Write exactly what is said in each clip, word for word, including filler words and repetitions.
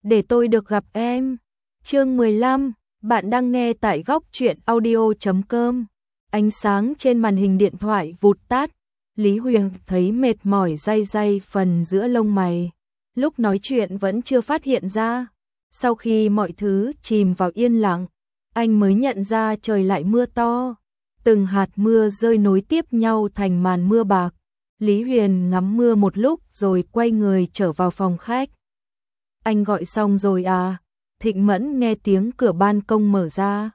để tôi được gặp em. Chương mười lăm, bạn đang nghe tại góc truyện audio chấm com. Ánh sáng trên màn hình điện thoại vụt tắt, Lý Huyền thấy mệt mỏi day day phần giữa lông mày. Lúc nói chuyện vẫn chưa phát hiện ra. Sau khi mọi thứ chìm vào yên lặng, anh mới nhận ra trời lại mưa to. Từng hạt mưa rơi nối tiếp nhau thành màn mưa bạc. Lý Huyền ngắm mưa một lúc rồi quay người trở vào phòng khách. Anh gọi xong rồi à? Thịnh Mẫn nghe tiếng cửa ban công mở ra.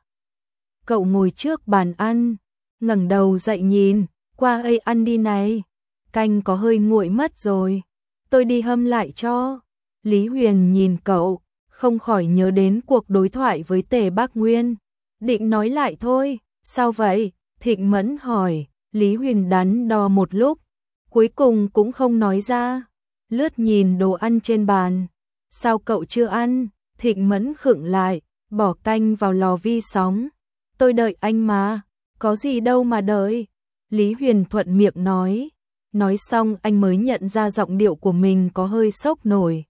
Cậu ngồi trước bàn ăn, ngẩng đầu dậy nhìn, qua đây ăn đi này. Canh có hơi nguội mất rồi, tôi đi hâm lại cho. Lý Huyền nhìn cậu, không khỏi nhớ đến cuộc đối thoại với Tề Bác Nguyên. Định nói lại thôi, sao vậy? Thịnh Mẫn hỏi. Lý Huyền đắn đo một lúc, cuối cùng cũng không nói ra. Lướt nhìn đồ ăn trên bàn. Sao cậu chưa ăn? Thịnh Mẫn khựng lại, bỏ canh vào lò vi sóng. Tôi đợi anh mà, có gì đâu mà đợi. Lý Huyền thuận miệng nói. Nói xong anh mới nhận ra giọng điệu của mình có hơi sốc nổi.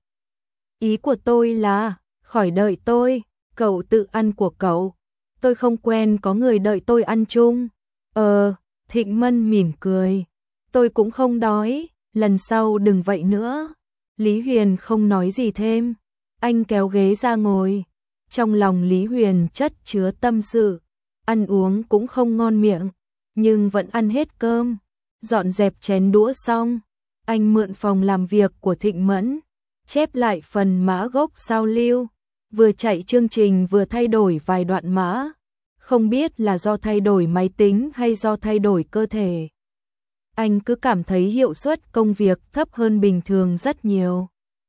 Ý của tôi là, khỏi đợi tôi, cậu tự ăn của cậu. Tôi không quen có người đợi tôi ăn chung. Ờ, Thịnh Mẫn mỉm cười. Tôi cũng không đói, lần sau đừng vậy nữa. Lý Huyền không nói gì thêm. Anh kéo ghế ra ngồi. Trong lòng Lý Huyền chất chứa tâm sự. Ăn uống cũng không ngon miệng, nhưng vẫn ăn hết cơm. Dọn dẹp chén đũa xong, anh mượn phòng làm việc của Thịnh Mẫn, chép lại phần mã gốc sao lưu. Vừa chạy chương trình vừa thay đổi vài đoạn mã. Không biết là do thay đổi máy tính hay do thay đổi cơ thể. Anh cứ cảm thấy hiệu suất công việc thấp hơn bình thường rất nhiều.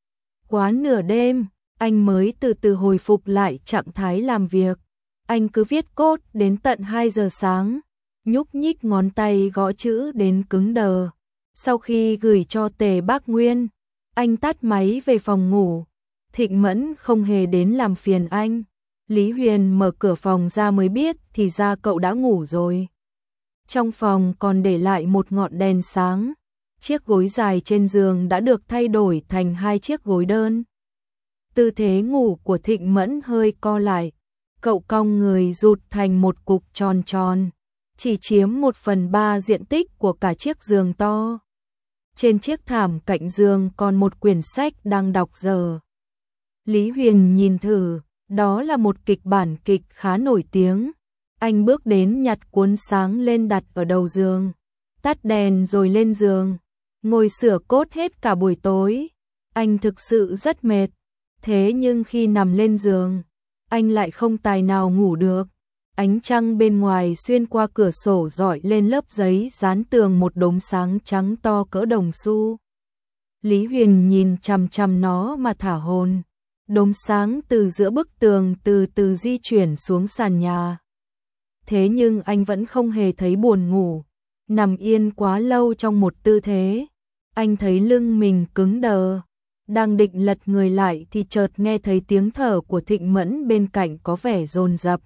Quá nửa đêm, anh mới từ từ hồi phục lại trạng thái làm việc. Anh cứ viết cốt đến tận hai giờ sáng, nhúc nhích ngón tay gõ chữ đến cứng đờ. Sau khi gửi cho Tề Bác Nguyên, anh tắt máy về phòng ngủ. Thịnh Mẫn không hề đến làm phiền anh. Lý Huyền mở cửa phòng ra mới biết thì ra cậu đã ngủ rồi. Trong phòng còn để lại một ngọn đèn sáng. Chiếc gối dài trên giường đã được thay đổi thành hai chiếc gối đơn. Tư thế ngủ của Thịnh Mẫn hơi co lại. Cậu cong người rụt thành một cục tròn tròn, chỉ chiếm một phần ba diện tích của cả chiếc giường to. Trên chiếc thảm cạnh giường còn một quyển sách đang đọc dở. Lý Huyền nhìn thử, đó là một kịch bản kịch khá nổi tiếng. Anh bước đến nhặt cuốn sáng lên đặt ở đầu giường, tắt đèn rồi lên giường, ngồi sửa cốt hết cả buổi tối. Anh thực sự rất mệt, thế nhưng khi nằm lên giường, anh lại không tài nào ngủ được. Ánh trăng bên ngoài xuyên qua cửa sổ rọi lên lớp giấy dán tường một đốm sáng trắng to cỡ đồng xu. Lý Huyền nhìn chằm chằm nó mà thả hồn. Đốm sáng từ giữa bức tường từ từ di chuyển xuống sàn nhà. Thế nhưng anh vẫn không hề thấy buồn ngủ. Nằm yên quá lâu trong một tư thế, anh thấy lưng mình cứng đờ. Đang định lật người lại thì chợt nghe thấy tiếng thở của Thịnh Mẫn bên cạnh có vẻ dồn dập.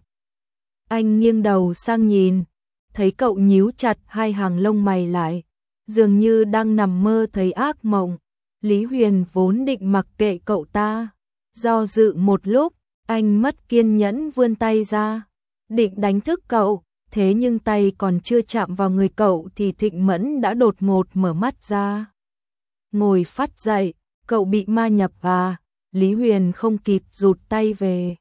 Anh nghiêng đầu sang nhìn, thấy cậu nhíu chặt hai hàng lông mày lại, dường như đang nằm mơ thấy ác mộng. Lý Huyền vốn định mặc kệ cậu ta. Do dự một lúc, anh mất kiên nhẫn vươn tay ra, định đánh thức cậu, thế nhưng tay còn chưa chạm vào người cậu thì Thịnh Mẫn đã đột ngột mở mắt ra. Ngồi phắt dậy, cậu bị ma nhập à? Lý Huyền không kịp rụt tay về.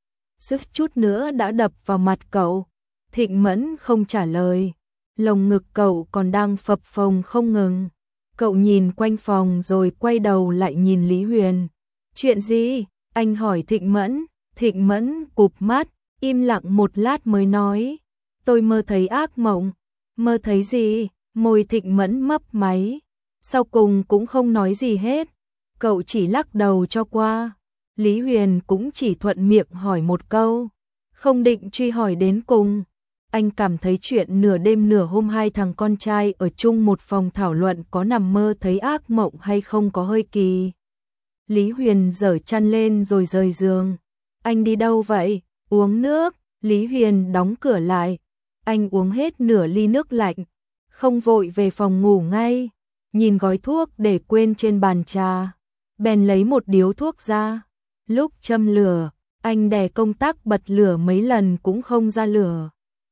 Suýt chút nữa đã đập vào mặt cậu. Thịnh Mẫn không trả lời, lồng ngực cậu còn đang phập phồng không ngừng. Cậu nhìn quanh phòng rồi quay đầu lại nhìn Lý Huyền. Chuyện gì? Anh hỏi Thịnh Mẫn. Thịnh Mẫn cụp mắt, im lặng một lát mới nói. Tôi mơ thấy ác mộng. Mơ thấy gì? Môi Thịnh Mẫn mấp máy. Sau cùng cũng không nói gì hết. Cậu chỉ lắc đầu cho qua. Lý Huyền cũng chỉ thuận miệng hỏi một câu, không định truy hỏi đến cùng. Anh cảm thấy chuyện nửa đêm nửa hôm hai thằng con trai ở chung một phòng thảo luận có nằm mơ thấy ác mộng hay không có hơi kỳ. Lý Huyền giở chăn lên rồi rời giường. Anh đi đâu vậy? Uống nước. Lý Huyền đóng cửa lại. Anh uống hết nửa ly nước lạnh, không vội về phòng ngủ ngay. Nhìn gói thuốc để quên trên bàn trà, bèn lấy một điếu thuốc ra. Lúc châm lửa, anh đè công tắc bật lửa mấy lần cũng không ra lửa.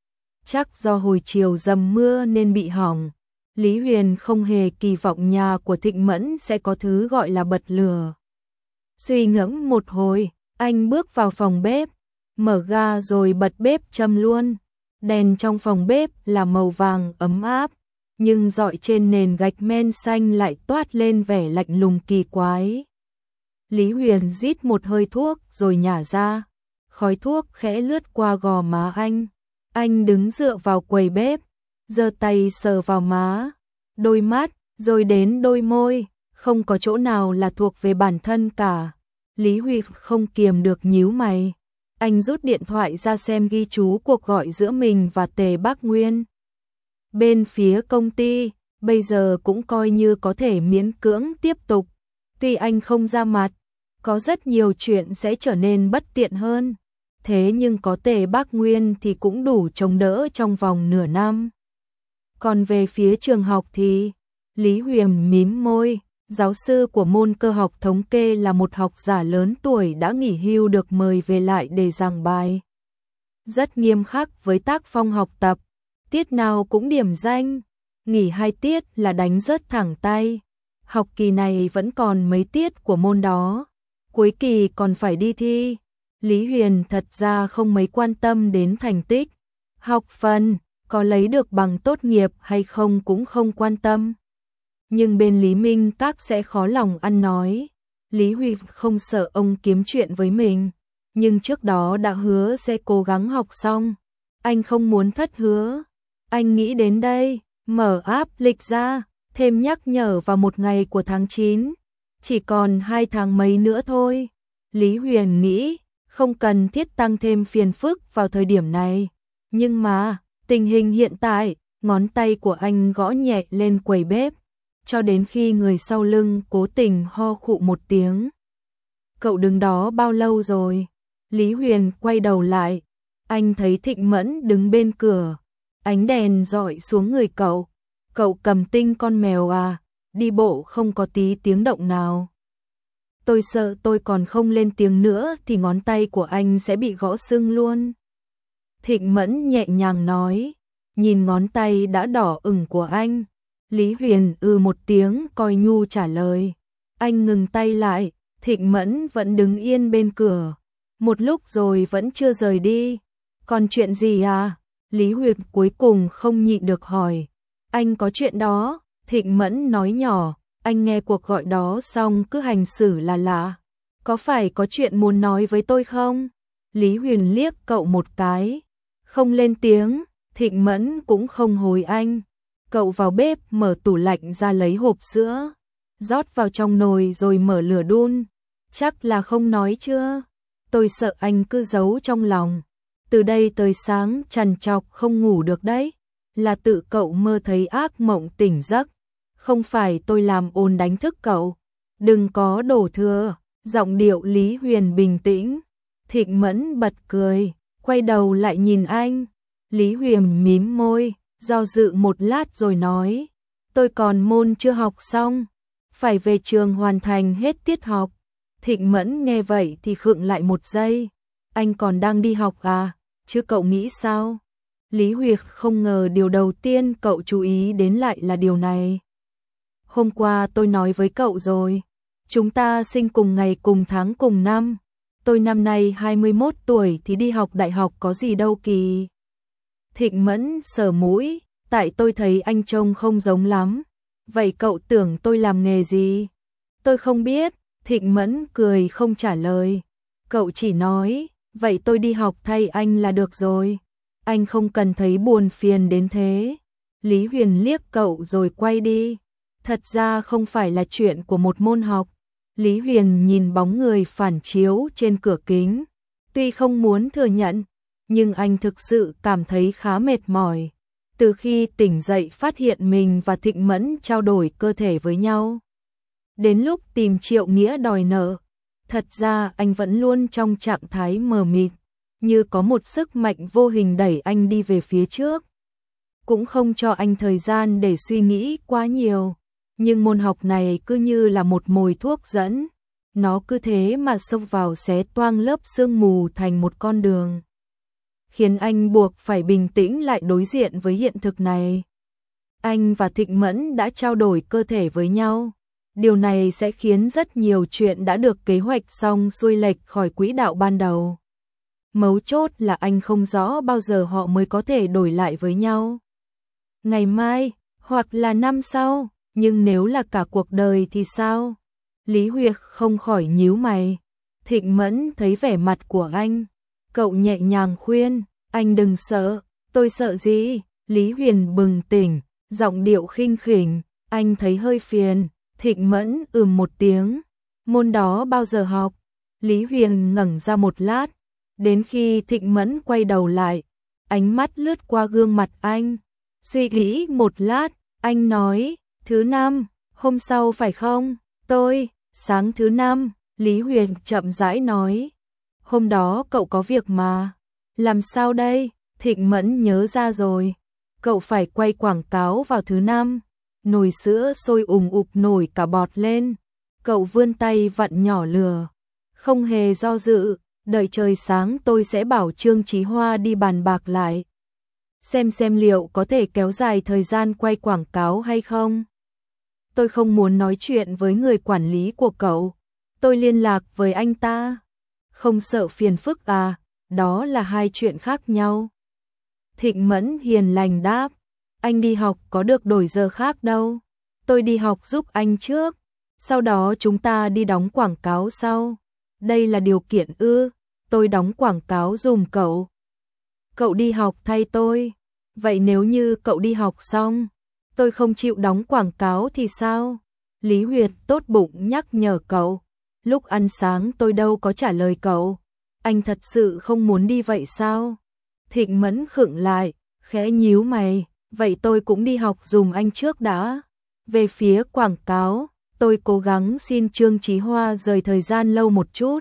Chắc do hồi chiều dầm mưa nên bị hỏng. Lý Huyền không hề kỳ vọng nhà của Thịnh Mẫn sẽ có thứ gọi là bật lửa. Suy ngẫm một hồi, anh bước vào phòng bếp, mở ga rồi bật bếp châm luôn. Đèn trong phòng bếp là màu vàng ấm áp, nhưng rọi trên nền gạch men xanh lại toát lên vẻ lạnh lùng kỳ quái. Lý Huyền rít một hơi thuốc rồi nhả ra, khói thuốc khẽ lướt qua gò má anh. Anh đứng dựa vào quầy bếp, giơ tay sờ vào má, đôi mắt, rồi đến đôi môi, không có chỗ nào là thuộc về bản thân cả. Lý Huy không kiềm được nhíu mày. Anh rút điện thoại ra xem ghi chú cuộc gọi giữa mình và Tề Bác Nguyên. Bên phía công ty, bây giờ cũng coi như có thể miễn cưỡng tiếp tục. Tuy anh không ra mặt, có rất nhiều chuyện sẽ trở nên bất tiện hơn. Thế nhưng có Tề Bác Nguyên thì cũng đủ chống đỡ trong vòng nửa năm. Còn về phía trường học thì, Lý Huyền mím môi, giáo sư của môn cơ học thống kê là một học giả lớn tuổi đã nghỉ hưu được mời về lại để giảng bài. Rất nghiêm khắc với tác phong học tập, tiết nào cũng điểm danh, nghỉ hai tiết là đánh rớt thẳng tay. Học kỳ này vẫn còn mấy tiết của môn đó, cuối kỳ còn phải đi thi. Lý Huyền thật ra không mấy quan tâm đến thành tích, học phần, có lấy được bằng tốt nghiệp hay không cũng không quan tâm. Nhưng bên Lý Minh Các sẽ khó lòng ăn nói. Lý Huy không sợ ông kiếm chuyện với mình, nhưng trước đó đã hứa sẽ cố gắng học xong. Anh không muốn thất hứa. Anh nghĩ đến đây, mở app lịch ra, thêm nhắc nhở vào một ngày của tháng chín. Chỉ còn hai tháng mấy nữa thôi. Lý Huyền nghĩ, không cần thiết tăng thêm phiền phức vào thời điểm này. Nhưng mà, tình hình hiện tại, ngón tay của anh gõ nhẹ lên quầy bếp, cho đến khi người sau lưng cố tình ho khụ một tiếng. Cậu đứng đó bao lâu rồi? Lý Huyền quay đầu lại, anh thấy Thịnh Mẫn đứng bên cửa, ánh đèn rọi xuống người cậu. Cậu cầm tinh con mèo à, đi bộ không có tí tiếng động nào. Tôi sợ tôi còn không lên tiếng nữa thì ngón tay của anh sẽ bị gõ sưng luôn. Thịnh Mẫn nhẹ nhàng nói, nhìn ngón tay đã đỏ ửng của anh. Lý Huyền ư một tiếng coi nhu trả lời. Anh ngừng tay lại, Thịnh Mẫn vẫn đứng yên bên cửa. Một lúc rồi vẫn chưa rời đi. Còn chuyện gì à? Lý Huyền cuối cùng không nhịn được hỏi. Anh có chuyện đó, Thịnh Mẫn nói nhỏ. Anh nghe cuộc gọi đó xong cứ hành xử là lạ. Có phải có chuyện muốn nói với tôi không? Lý Huyền liếc cậu một cái. Không lên tiếng, Thịnh Mẫn cũng không hồi anh. Cậu vào bếp mở tủ lạnh ra lấy hộp sữa, rót vào trong nồi rồi mở lửa đun. Chắc là không nói chưa? Tôi sợ anh cứ giấu trong lòng. Từ đây tới sáng trằn trọc không ngủ được đấy. Là tự cậu mơ thấy ác mộng tỉnh giấc. Không phải tôi làm ồn đánh thức cậu. Đừng có đổ thừa. Giọng điệu Lý Huyền bình tĩnh. Thịnh Mẫn bật cười, quay đầu lại nhìn anh. Lý Huyền mím môi, do dự một lát rồi nói. Tôi còn môn chưa học xong, phải về trường hoàn thành hết tiết học. Thịnh Mẫn nghe vậy thì khựng lại một giây. Anh còn đang đi học à, chứ cậu nghĩ sao? Lý Huyệt không ngờ điều đầu tiên cậu chú ý đến lại là điều này. Hôm qua tôi nói với cậu rồi, chúng ta sinh cùng ngày cùng tháng cùng năm. Tôi năm nay hai mươi mốt tuổi thì đi học đại học có gì đâu kỳ. Thịnh Mẫn sờ mũi, tại tôi thấy anh trông không giống lắm. Vậy cậu tưởng tôi làm nghề gì? Tôi không biết, Thịnh Mẫn cười không trả lời. Cậu chỉ nói, vậy tôi đi học thay anh là được rồi. Anh không cần thấy buồn phiền đến thế. Lý Huyền liếc cậu rồi quay đi. Thật ra không phải là chuyện của một môn học. Lý Huyền nhìn bóng người phản chiếu trên cửa kính. Tuy không muốn thừa nhận, nhưng anh thực sự cảm thấy khá mệt mỏi. Từ khi tỉnh dậy phát hiện mình và Thịnh Mẫn trao đổi cơ thể với nhau. Đến lúc tìm Triệu Nghĩa đòi nợ, thật ra anh vẫn luôn trong trạng thái mờ mịt, như có một sức mạnh vô hình đẩy anh đi về phía trước. Cũng không cho anh thời gian để suy nghĩ quá nhiều, nhưng môn học này cứ như là một mồi thuốc dẫn. nó cứ thế mà xông vào xé toang lớp sương mù thành một con đường. Khiến anh buộc phải bình tĩnh lại đối diện với hiện thực này. Anh và Thịnh Mẫn đã trao đổi cơ thể với nhau. Điều này sẽ khiến rất nhiều chuyện đã được kế hoạch xong xuôi lệch khỏi quỹ đạo ban đầu. Mấu chốt là anh không rõ bao giờ họ mới có thể đổi lại với nhau. Ngày mai, hoặc là năm sau, nhưng nếu là cả cuộc đời thì sao? Lý Huyệt không khỏi nhíu mày. Thịnh Mẫn thấy vẻ mặt của anh. Cậu nhẹ nhàng khuyên, anh đừng sợ. Tôi sợ gì? Lý Huyền bừng tỉnh, giọng điệu khinh khỉnh, anh thấy hơi phiền. Thịnh Mẫn ừm một tiếng. Môn đó bao giờ học? Lý Huyền ngẩng ra một lát. Đến khi Thịnh Mẫn quay đầu lại, ánh mắt lướt qua gương mặt anh. Suy nghĩ một lát, anh nói, thứ năm, hôm sau phải không? Tôi, sáng thứ năm, Lý Huyền chậm rãi nói. Hôm đó cậu có việc mà. Làm sao đây? Thịnh Mẫn nhớ ra rồi. Cậu phải quay quảng cáo vào thứ năm. Nồi sữa sôi ùng ục nổi cả bọt lên. Cậu vươn tay vặn nhỏ lửa. Không hề do dự, đợi trời sáng tôi sẽ bảo Trương Chí Hoa đi bàn bạc lại. Xem xem liệu có thể kéo dài thời gian quay quảng cáo hay không. Tôi không muốn nói chuyện với người quản lý của cậu. Tôi liên lạc với anh ta. Không sợ phiền phức à, đó là hai chuyện khác nhau. Thịnh Mẫn hiền lành đáp. Anh đi học có được đổi giờ khác đâu. Tôi đi học giúp anh trước. Sau đó chúng ta đi đóng quảng cáo sau. Đây là điều kiện ư? Tôi đóng quảng cáo dùm cậu. Cậu đi học thay tôi. Vậy nếu như cậu đi học xong, tôi không chịu đóng quảng cáo thì sao? Lý Huyệt tốt bụng nhắc nhở cậu. Lúc ăn sáng tôi đâu có trả lời cậu. Anh thật sự không muốn đi vậy sao? Thịnh Mẫn khựng lại, khẽ nhíu mày. Vậy tôi cũng đi học dùm anh trước đã. Về phía quảng cáo, tôi cố gắng xin Trương Chí Hoa rời thời gian lâu một chút.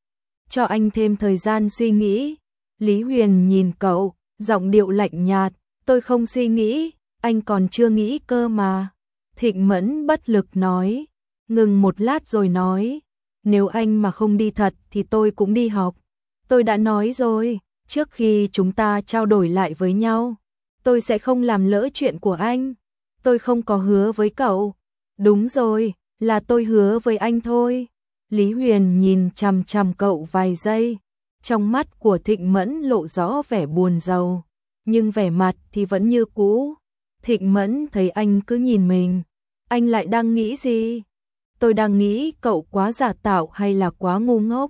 Cho anh thêm thời gian suy nghĩ. Lý Huyền nhìn cậu, giọng điệu lạnh nhạt. Tôi không suy nghĩ, anh còn chưa nghĩ cơ mà. Thịnh Mẫn bất lực nói. Ngừng một lát rồi nói. Nếu anh mà không đi thật thì tôi cũng đi học. Tôi đã nói rồi, trước khi chúng ta trao đổi lại với nhau, tôi sẽ không làm lỡ chuyện của anh. Tôi không có hứa với cậu. Đúng rồi, là tôi hứa với anh thôi. Lý Huyền nhìn chằm chằm cậu vài giây. Trong mắt của Thịnh Mẫn lộ rõ vẻ buồn rầu, nhưng vẻ mặt thì vẫn như cũ. Thịnh Mẫn thấy anh cứ nhìn mình. Anh lại đang nghĩ gì? Tôi đang nghĩ cậu quá giả tạo hay là quá ngu ngốc.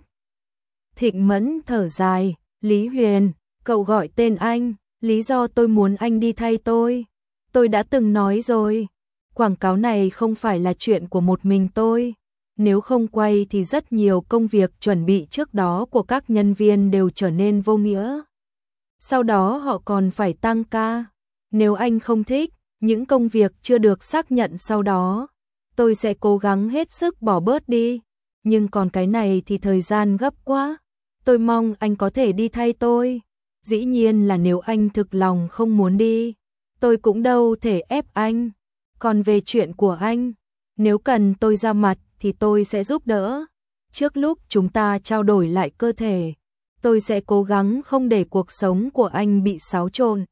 Thịnh Mẫn thở dài. Lý Huyền, cậu gọi tên anh. Lý do tôi muốn anh đi thay tôi. Tôi đã từng nói rồi. Quảng cáo này không phải là chuyện của một mình tôi. Nếu không quay thì rất nhiều công việc chuẩn bị trước đó của các nhân viên đều trở nên vô nghĩa. Sau đó họ còn phải tăng ca. Nếu anh không thích những công việc chưa được xác nhận sau đó, tôi sẽ cố gắng hết sức bỏ bớt đi. Nhưng còn cái này thì thời gian gấp quá. Tôi mong anh có thể đi thay tôi. Dĩ nhiên là nếu anh thực lòng không muốn đi, tôi cũng đâu thể ép anh. Còn về chuyện của anh, nếu cần tôi ra mặt thì tôi sẽ giúp đỡ. Trước lúc chúng ta trao đổi lại cơ thể, tôi sẽ cố gắng không để cuộc sống của anh bị xáo trộn.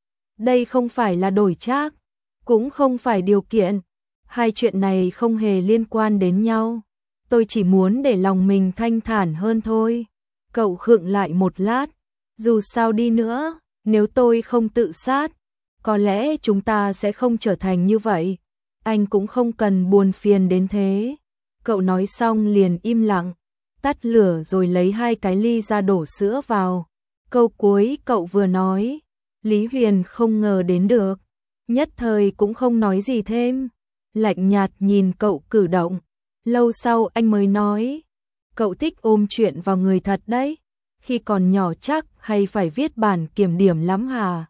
Đây không phải là đổi trác, cũng không phải điều kiện. Hai chuyện này không hề liên quan đến nhau. Tôi chỉ muốn để lòng mình thanh thản hơn thôi. Cậu khựng lại một lát. Dù sao đi nữa, nếu tôi không tự sát, có lẽ chúng ta sẽ không trở thành như vậy. Anh cũng không cần buồn phiền đến thế. Cậu nói xong liền im lặng, tắt lửa rồi lấy hai cái ly ra đổ sữa vào. Câu cuối cậu vừa nói, Lý Huyền không ngờ đến được. Nhất thời cũng không nói gì thêm. Lạnh nhạt nhìn cậu cử động. Lâu sau anh mới nói, cậu thích ôm chuyện vào người thật đấy. Khi còn nhỏ chắc hay phải viết bản kiểm điểm lắm hả?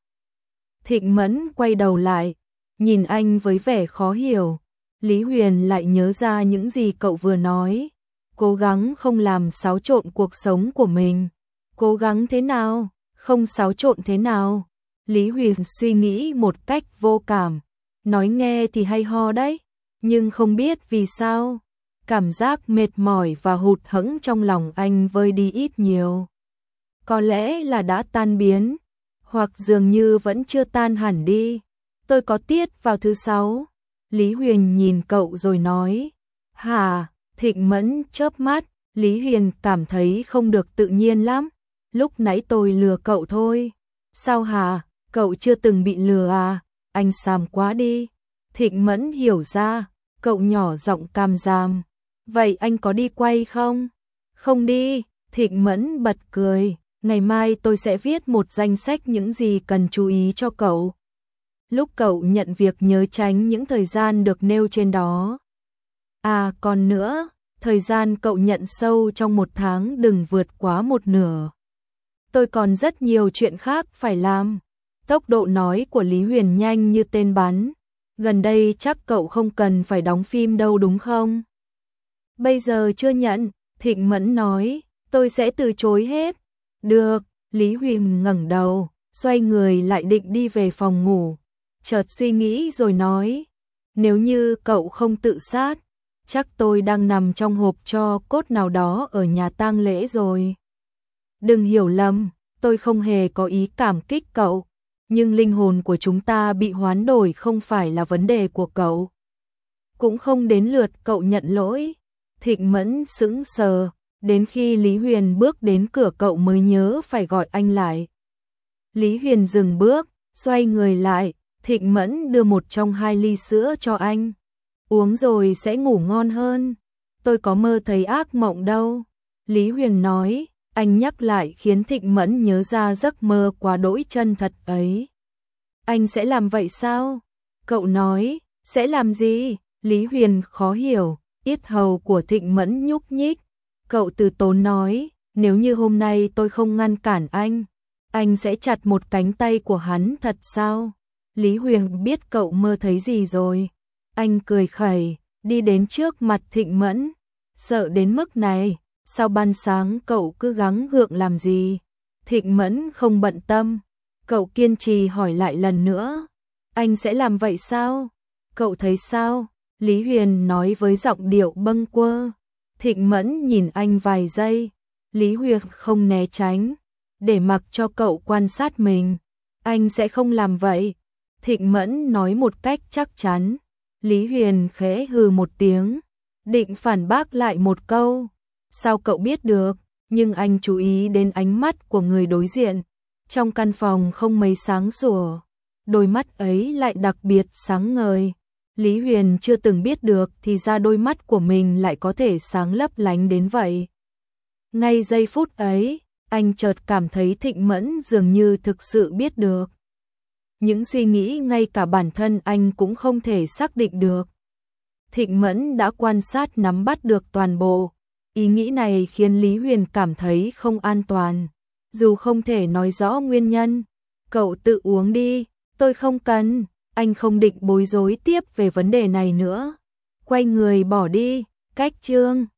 Thịnh Mẫn quay đầu lại, nhìn anh với vẻ khó hiểu. Lý Huyền lại nhớ ra những gì cậu vừa nói. Cố gắng không làm xáo trộn cuộc sống của mình. Cố gắng thế nào? Không xáo trộn thế nào? Lý Huyền suy nghĩ một cách vô cảm. Nói nghe thì hay ho đấy, nhưng không biết vì sao. cảm giác mệt mỏi và hụt hẫng trong lòng anh vơi đi ít nhiều. Có lẽ là đã tan biến, hoặc dường như vẫn chưa tan hẳn đi. Tôi có tiết vào thứ sáu. Lý Huyền nhìn cậu rồi nói. Hả? Thịnh Mẫn chớp mắt. Lý Huyền cảm thấy không được tự nhiên lắm. Lúc nãy tôi lừa cậu thôi. Sao hả? Cậu chưa từng bị lừa à? Anh xàm quá đi. Thịnh Mẫn hiểu ra. Cậu nhỏ giọng cam giảm. Vậy anh có đi quay không? Không đi. Thịnh Mẫn bật cười. Ngày mai tôi sẽ viết một danh sách những gì cần chú ý cho cậu. Lúc cậu nhận việc nhớ tránh những thời gian được nêu trên đó. À còn nữa, thời gian cậu nhận sâu trong một tháng đừng vượt quá một nửa. Tôi còn rất nhiều chuyện khác phải làm. Tốc độ nói của Lý Huyền nhanh như tên bắn. Gần đây chắc cậu không cần phải đóng phim đâu đúng không? Bây giờ chưa nhận, Thịnh Mẫn nói, tôi sẽ từ chối hết. Được, Lý Huyền ngẩng đầu, xoay người lại định đi về phòng ngủ. Chợt suy nghĩ rồi nói, nếu như cậu không tự sát, chắc tôi đang nằm trong hộp tro cốt nào đó ở nhà tang lễ rồi. Đừng hiểu lầm, tôi không hề có ý cảm kích cậu, nhưng linh hồn của chúng ta bị hoán đổi không phải là vấn đề của cậu. Cũng không đến lượt cậu nhận lỗi. Thịnh Mẫn sững sờ, đến khi Lý Huyền bước đến cửa cậu mới nhớ phải gọi anh lại. Lý Huyền dừng bước, xoay người lại, Thịnh Mẫn đưa một trong hai ly sữa cho anh. Uống rồi sẽ ngủ ngon hơn. Tôi có mơ thấy ác mộng đâu. Lý Huyền nói, anh nhắc lại khiến Thịnh Mẫn nhớ ra giấc mơ quá đỗi chân thật ấy. Anh sẽ làm vậy sao? Cậu nói, sẽ làm gì? Lý Huyền khó hiểu, yết hầu của Thịnh Mẫn nhúc nhích. Cậu từ tốn nói, nếu như hôm nay tôi không ngăn cản anh, anh sẽ chặt một cánh tay của hắn thật sao? Lý Huyền biết cậu mơ thấy gì rồi. Anh cười khẩy, đi đến trước mặt Thịnh Mẫn. Sợ đến mức này, sao ban sáng cậu cứ gắng gượng làm gì? Thịnh Mẫn không bận tâm. Cậu kiên trì hỏi lại lần nữa. Anh sẽ làm vậy sao? Cậu thấy sao? Lý Huyền nói với giọng điệu bâng quơ. Thịnh Mẫn nhìn anh vài giây. Lý Huyền không né tránh, để mặc cho cậu quan sát mình. Anh sẽ không làm vậy. Thịnh Mẫn nói một cách chắc chắn. Lý Huyền khẽ hừ một tiếng, định phản bác lại một câu. Sao cậu biết được? Nhưng anh chú ý đến ánh mắt của người đối diện. Trong căn phòng không mấy sáng sủa, đôi mắt ấy lại đặc biệt sáng ngời. Lý Huyền chưa từng biết được thì ra đôi mắt của mình lại có thể sáng lấp lánh đến vậy. Ngay giây phút ấy, anh chợt cảm thấy Thịnh Mẫn dường như thực sự biết được những suy nghĩ ngay cả bản thân anh cũng không thể xác định được. Thịnh Mẫn đã quan sát nắm bắt được toàn bộ. Ý nghĩ này khiến Lý Huyền cảm thấy không an toàn. Dù không thể nói rõ nguyên nhân. Cậu tự uống đi, tôi không cần. Anh không định bối rối tiếp về vấn đề này nữa. Quay người bỏ đi, cách chương.